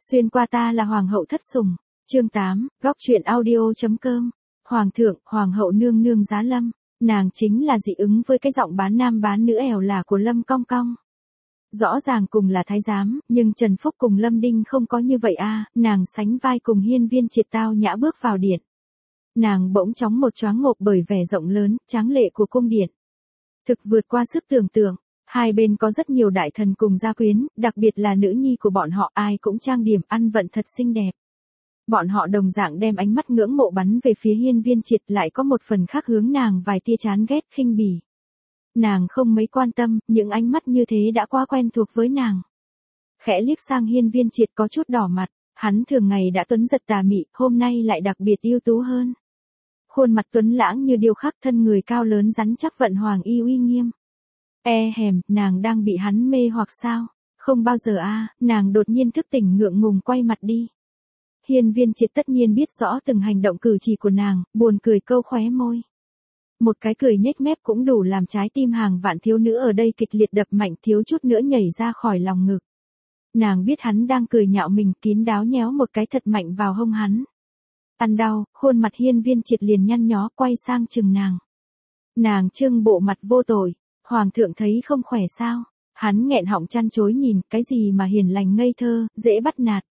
Xuyên qua ta là hoàng hậu thất sủng. Chương 8, góc truyện audio.com. Hoàng thượng, hoàng hậu nương nương giá Lâm. Nàng chính là dị ứng với cái giọng bán nam bán nữ ẻo lả của Lâm Cong Cong. Rõ ràng cùng là thái giám, nhưng Trần Phúc cùng Lâm Đinh không có như vậy a, nàng sánh vai cùng Hiên Viên Triệt tao nhã bước vào điện. Nàng bỗng chóng một choáng ngộp bởi vẻ rộng lớn, tráng lệ của cung điện. Thực vượt qua sức tưởng tượng, hai bên có rất nhiều đại thần cùng gia quyến, đặc biệt là nữ nhi của bọn họ ai cũng trang điểm ăn vận thật xinh đẹp. Bọn họ đồng dạng đem ánh mắt ngưỡng mộ bắn về phía Hiên Viên Triệt, lại có một phần khác hướng nàng vài tia chán ghét khinh bỉ. Nàng không mấy quan tâm, những ánh mắt như thế đã quá quen thuộc với nàng. Khẽ liếc sang Hiên Viên Triệt có chút đỏ mặt, hắn thường ngày đã tuấn giật tà mị, hôm nay lại đặc biệt ưu tú hơn. Khuôn mặt tuấn lãng như điêu khắc, thân người cao lớn rắn chắc vận hoàng y uy nghiêm. Nàng đang bị hắn mê hoặc sao? Không bao giờ nàng đột nhiên thức tỉnh ngượng ngùng quay mặt đi. Hiên Viên Triệt tất nhiên biết rõ từng hành động cử chỉ của nàng, buồn cười câu khóe môi. Một cái cười nhếch mép cũng đủ làm trái tim hàng vạn thiếu nữ ở đây kịch liệt đập mạnh, thiếu chút nữa nhảy ra khỏi lòng ngực. Nàng biết hắn đang cười nhạo mình, kín đáo nhéo một cái thật mạnh vào hông hắn. Ăn đau, khuôn mặt Hiên Viên Triệt liền nhăn nhó quay sang chừng nàng. Nàng trưng bộ mặt vô tội, hoàng thượng thấy không khỏe sao? Hắn nghẹn họng chăn chối nhìn, cái gì mà hiền lành ngây thơ, dễ bắt nạt.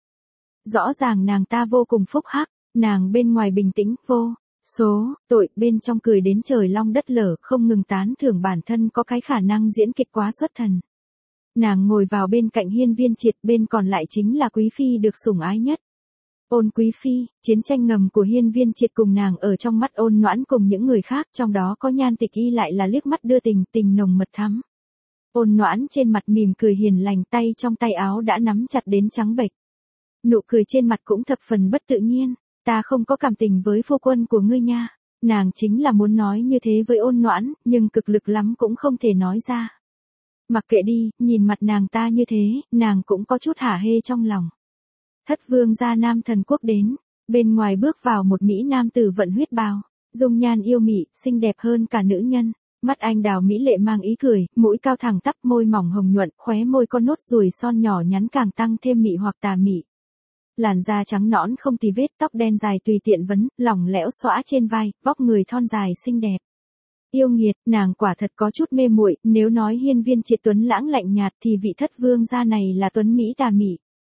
Rõ ràng nàng ta vô cùng phúc hắc, nàng bên ngoài bình tĩnh, vô số tội, bên trong cười đến trời long đất lở, không ngừng tán thưởng bản thân có cái khả năng diễn kịch quá xuất thần. Nàng ngồi vào bên cạnh Hiên Viên Triệt, bên còn lại chính là quý phi được sủng ái nhất. Ôn quý phi, chiến tranh ngầm của Hiên Viên Triệt cùng nàng ở trong mắt Ôn Noãn cùng những người khác, trong đó có Nhan Tịch Y lại là liếc mắt đưa tình, tình nồng mật thắm. Ôn Noãn trên mặt mỉm cười hiền lành, tay trong tay áo đã nắm chặt đến trắng bệch. Nụ cười trên mặt cũng thập phần bất tự nhiên. Ta không có cảm tình với phu quân của ngươi nha. Nàng chính là muốn nói như thế với Ôn Noãn, nhưng cực lực lắm cũng không thể nói ra. Mặc kệ đi, nhìn mặt nàng ta như thế, nàng cũng có chút hả hê trong lòng. Thất vương gia Nam Thần Quốc đến, bên ngoài bước vào một mỹ nam tử vận huyết bào, dung nhan yêu mị, xinh đẹp hơn cả nữ nhân. Mắt anh đào mỹ lệ mang ý cười, mũi cao thẳng tắp, môi mỏng hồng nhuận, khóe môi có nốt ruồi son nhỏ nhắn càng tăng thêm mị hoặc tà mị. Làn da trắng nõn không tì vết, tóc đen dài tùy tiện vấn, lỏng lẻo xõa trên vai, vóc người thon dài xinh đẹp. Yêu nghiệt, nàng quả thật có chút mê muội, nếu nói Hiên Viên Triệt tuấn lãng lạnh nhạt thì vị thất vương gia này là tuấn mỹ tà mị.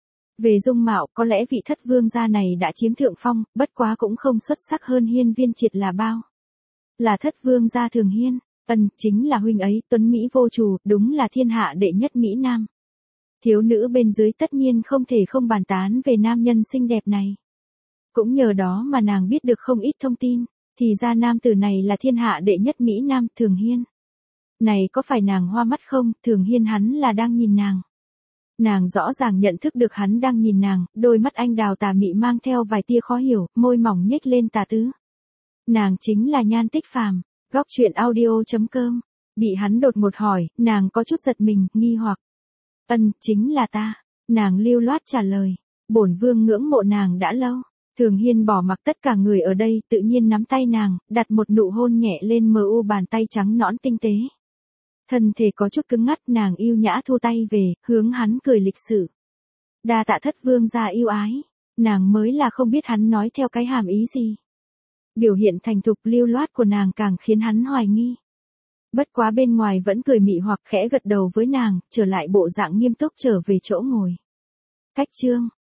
Về dung mạo, có lẽ vị thất vương gia này đã chiếm thượng phong, bất quá cũng không xuất sắc hơn Hiên Viên Triệt là bao. Là thất vương gia Thường Hiên, chính là huynh ấy, tuấn mỹ vô chủ, đúng là thiên hạ đệ nhất mỹ nam. Thiếu nữ bên dưới tất nhiên không thể không bàn tán về nam nhân xinh đẹp này. Cũng nhờ đó mà nàng biết được không ít thông tin, thì ra nam tử này là thiên hạ đệ nhất mỹ nam, Thường Hiên. Này có phải nàng hoa mắt không, Thường Hiên hắn là đang nhìn nàng. Nàng rõ ràng nhận thức được hắn đang nhìn nàng, đôi mắt anh đào tà mị mang theo vài tia khó hiểu, môi mỏng nhếch lên tà tứ. Nàng chính là Nhan Tích Phàm. Góc truyện audio.com. Bị hắn đột ngột hỏi, nàng có chút giật mình, nghi hoặc. Chính là ta. Nàng lưu loát trả lời. Bổn vương ngưỡng mộ nàng đã lâu. Thường Hiên bỏ mặc tất cả người ở đây, tự nhiên nắm tay nàng, đặt một nụ hôn nhẹ lên mờ u bàn tay trắng nõn tinh tế. Thân thể có chút cứng ngắt, nàng yêu nhã thu tay về, hướng hắn cười lịch sự. Đa tạ thất vương gia yêu ái. Nàng mới là không biết hắn nói theo cái hàm ý gì. Biểu hiện thành thục lưu loát của nàng càng khiến hắn hoài nghi. Bất quá bên ngoài vẫn cười mị hoặc khẽ gật đầu với nàng, trở lại bộ dạng nghiêm túc trở về chỗ ngồi. Cách chương